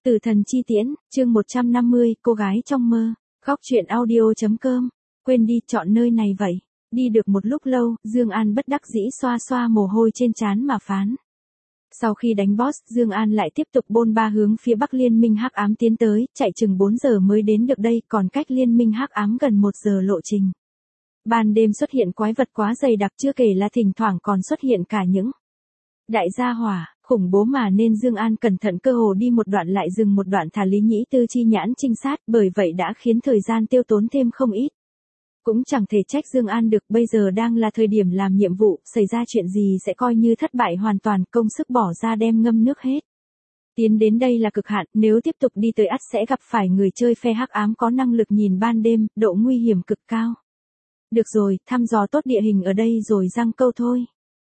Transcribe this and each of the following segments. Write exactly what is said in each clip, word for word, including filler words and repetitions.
Tử thần chi tiễn, chương một trăm năm mươi, cô gái trong mơ. Góc truyện audio.com. Quên đi, chọn nơi này vậy. Đi được một lúc lâu, Dương An bất đắc dĩ xoa xoa mồ hôi trên trán mà phán. Sau khi đánh boss, Dương An lại tiếp tục bôn ba hướng phía Bắc Liên minh Hắc Ám tiến tới, chạy chừng bốn giờ mới đến được đây, còn cách Liên minh Hắc Ám gần một giờ lộ trình. Ban đêm xuất hiện quái vật quá dày đặc, chưa kể là thỉnh thoảng còn xuất hiện cả những đại gia hỏa, khủng bố mà nên Dương An cẩn thận cơ hồ đi một đoạn lại dừng một đoạn thả Lý Nhĩ Tư chi nhãn trinh sát, bởi vậy đã khiến thời gian tiêu tốn thêm không ít. Cũng chẳng thể trách Dương An được, bây giờ đang là thời điểm làm nhiệm vụ, xảy ra chuyện gì sẽ coi như thất bại hoàn toàn, công sức bỏ ra đem ngâm nước hết. Tiến đến đây là cực hạn, nếu tiếp tục đi tới ắt sẽ gặp phải người chơi phe Hắc Ám có năng lực nhìn ban đêm, độ nguy hiểm cực cao. Được rồi, thăm dò tốt địa hình ở đây rồi giăng câu thôi.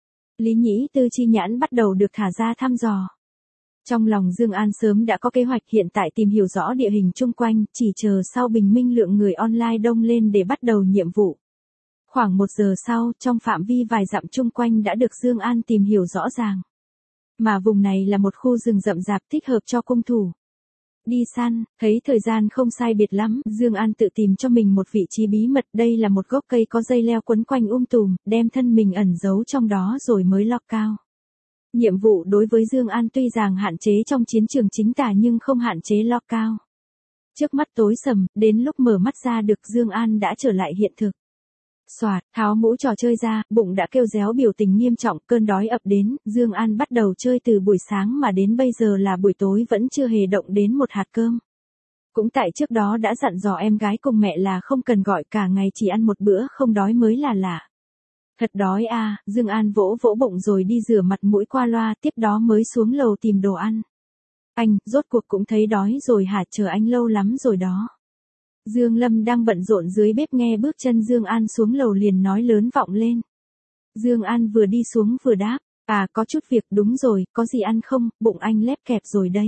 Lý Nhĩ Tư chi nhãn bắt đầu được thả ra thăm dò. Trong lòng Dương An sớm đã có kế hoạch, hiện tại tìm hiểu rõ địa hình chung quanh, chỉ chờ sau bình minh lượng người online đông lên để bắt đầu nhiệm vụ. Khoảng một giờ sau, trong phạm vi vài dặm chung quanh đã được Dương An tìm hiểu rõ ràng. Mà vùng này là một khu rừng rậm rạp thích hợp cho cung thủ đi săn. Thấy thời gian không sai biệt lắm, Dương An tự tìm cho mình một vị trí bí mật, đây là một gốc cây có dây leo quấn quanh um tùm, đem thân mình ẩn giấu trong đó rồi mới leo cao. Nhiệm vụ đối với Dương An tuy rằng hạn chế trong chiến trường chính tả nhưng không hạn chế leo cao. Trước mắt tối sầm, đến lúc mở mắt ra được Dương An đã trở lại hiện thực. Soạt, tháo mũ trò chơi ra, bụng đã kêu réo biểu tình nghiêm trọng, cơn đói ập đến, Dương An bắt đầu chơi từ buổi sáng mà đến bây giờ là buổi tối vẫn chưa hề động đến một hạt cơm. Cũng tại trước đó đã dặn dò em gái cùng mẹ là không cần gọi, cả ngày chỉ ăn một bữa không đói mới là lạ. Thật đói à, Dương An vỗ vỗ bụng rồi đi rửa mặt mũi qua loa, tiếp đó mới xuống lầu tìm đồ ăn. Anh, rốt cuộc cũng thấy đói rồi hả, chờ anh lâu lắm rồi đó. Dương Lâm đang bận rộn dưới bếp nghe bước chân Dương An xuống lầu liền nói lớn vọng lên. Dương An vừa đi xuống vừa đáp, à có chút việc, đúng rồi, có gì ăn không, bụng anh lép kẹp rồi đây.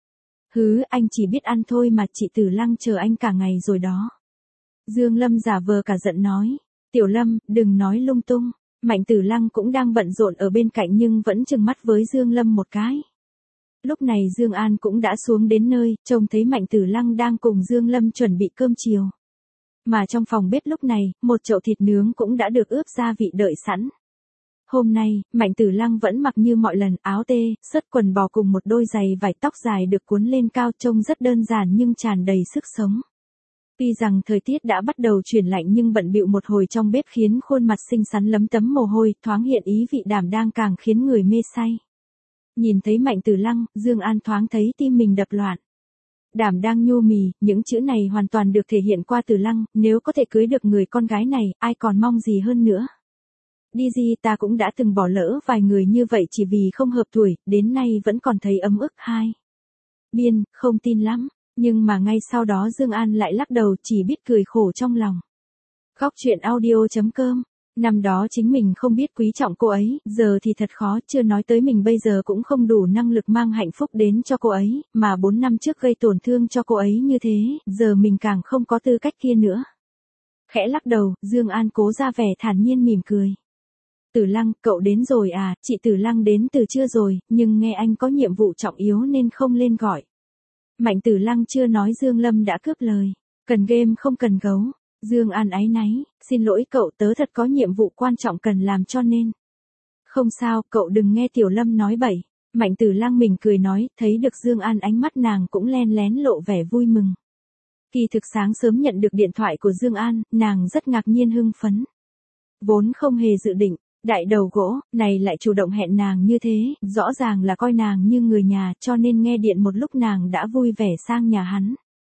Hứ, anh chỉ biết ăn thôi mà, chị Tử Lăng chờ anh cả ngày rồi đó. Dương Lâm giả vờ cả giận nói, Tiểu Lâm, đừng nói lung tung. Mạnh Tử Lăng cũng đang bận rộn ở bên cạnh nhưng vẫn trừng mắt với Dương Lâm một cái. Lúc này Dương An cũng đã xuống đến nơi, trông thấy Mạnh Tử Lăng đang cùng Dương Lâm chuẩn bị cơm chiều. Mà trong phòng bếp lúc này, một chậu thịt nướng cũng đã được ướp gia vị đợi sẵn. Hôm nay, Mạnh Tử Lăng vẫn mặc như mọi lần, áo tê, sớt quần bò cùng một đôi giày vải, tóc dài được cuốn lên cao, trông rất đơn giản nhưng tràn đầy sức sống. Tuy rằng thời tiết đã bắt đầu chuyển lạnh nhưng bận bịu một hồi trong bếp khiến khuôn mặt xinh xắn lấm tấm mồ hôi, thoáng hiện ý vị đảm đang càng khiến người mê say. Nhìn thấy Mạnh Tử Lăng, Dương An thoáng thấy tim mình đập loạn. Đảm đang nhu mì, những chữ này hoàn toàn được thể hiện qua Tử Lăng, nếu có thể cưới được người con gái này, ai còn mong gì hơn nữa. Đi gì, ta cũng đã từng bỏ lỡ vài người như vậy chỉ vì không hợp tuổi, đến nay vẫn còn thấy ấm ức. Hai Biên, không tin lắm, nhưng mà ngay sau đó Dương An lại lắc đầu, chỉ biết cười khổ trong lòng. Góc truyện audio.com. Năm đó chính mình không biết quý trọng cô ấy, giờ thì thật khó, chưa nói tới mình bây giờ cũng không đủ năng lực mang hạnh phúc đến cho cô ấy, mà bốn năm trước gây tổn thương cho cô ấy như thế, giờ mình càng không có tư cách kia nữa. Khẽ lắc đầu, Dương An cố ra vẻ thản nhiên mỉm cười. Tử Lăng, cậu đến rồi à, chị Tử Lăng đến từ trưa rồi, nhưng nghe anh có nhiệm vụ trọng yếu nên không lên gọi. Mạnh Tử Lăng chưa nói Dương Lâm đã cướp lời, cần game không cần gấu. Dương An áy náy, xin lỗi cậu, tớ thật có nhiệm vụ quan trọng cần làm cho nên. Không sao, cậu đừng nghe Tiểu Lâm nói bậy. Mạnh Tử Lăng mỉm cười nói, thấy được Dương An ánh mắt nàng cũng len lén lộ vẻ vui mừng. Kỳ thực sáng sớm nhận được điện thoại của Dương An, nàng rất ngạc nhiên hưng phấn. Vốn không hề dự định, đại đầu gỗ, này lại chủ động hẹn nàng như thế, rõ ràng là coi nàng như người nhà, cho nên nghe điện một lúc nàng đã vui vẻ sang nhà hắn.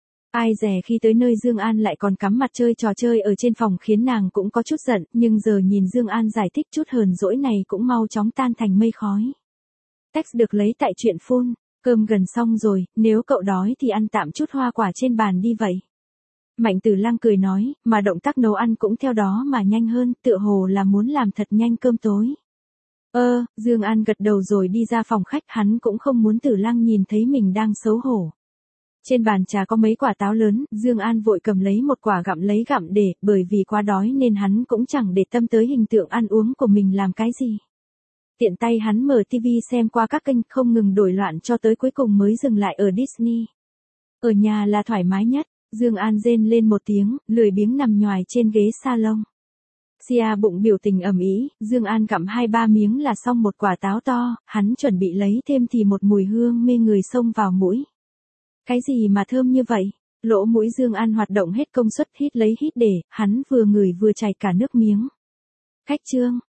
Ai dè khi tới nơi Dương An lại còn cắm mặt chơi trò chơi ở trên phòng khiến nàng cũng có chút giận, nhưng giờ nhìn Dương An giải thích chút hờn dỗi này cũng mau chóng tan thành mây khói. Text được lấy tại truyện phun, cơm gần xong rồi, nếu cậu đói thì ăn tạm chút hoa quả trên bàn đi vậy. Mạnh Tử Lăng cười nói, mà động tác nấu ăn cũng theo đó mà nhanh hơn, tựa hồ là muốn làm thật nhanh cơm tối. Ơ, Dương An gật đầu rồi đi ra phòng khách, hắn cũng không muốn Tử Lăng nhìn thấy mình đang xấu hổ. Trên bàn trà có mấy quả táo lớn, Dương An vội cầm lấy một quả gặm lấy gặm để, bởi vì quá đói nên hắn cũng chẳng để tâm tới hình tượng ăn uống của mình làm cái gì. Tiện tay hắn mở ti vi xem qua các kênh không ngừng đổi loạn cho tới cuối cùng mới dừng lại ở Disney. Ở nhà là thoải mái nhất, Dương An rên lên một tiếng, lười biếng nằm nhoài trên ghế salon. Sia bụng biểu tình ầm ĩ, Dương An gặm hai ba miếng là xong một quả táo to, hắn chuẩn bị lấy thêm thì một mùi hương mê người xông vào mũi. Cái gì mà thơm như vậy? Lỗ mũi Dương An hoạt động hết công suất hít lấy hít để, hắn vừa ngửi vừa chảy cả nước miếng. Khách trương,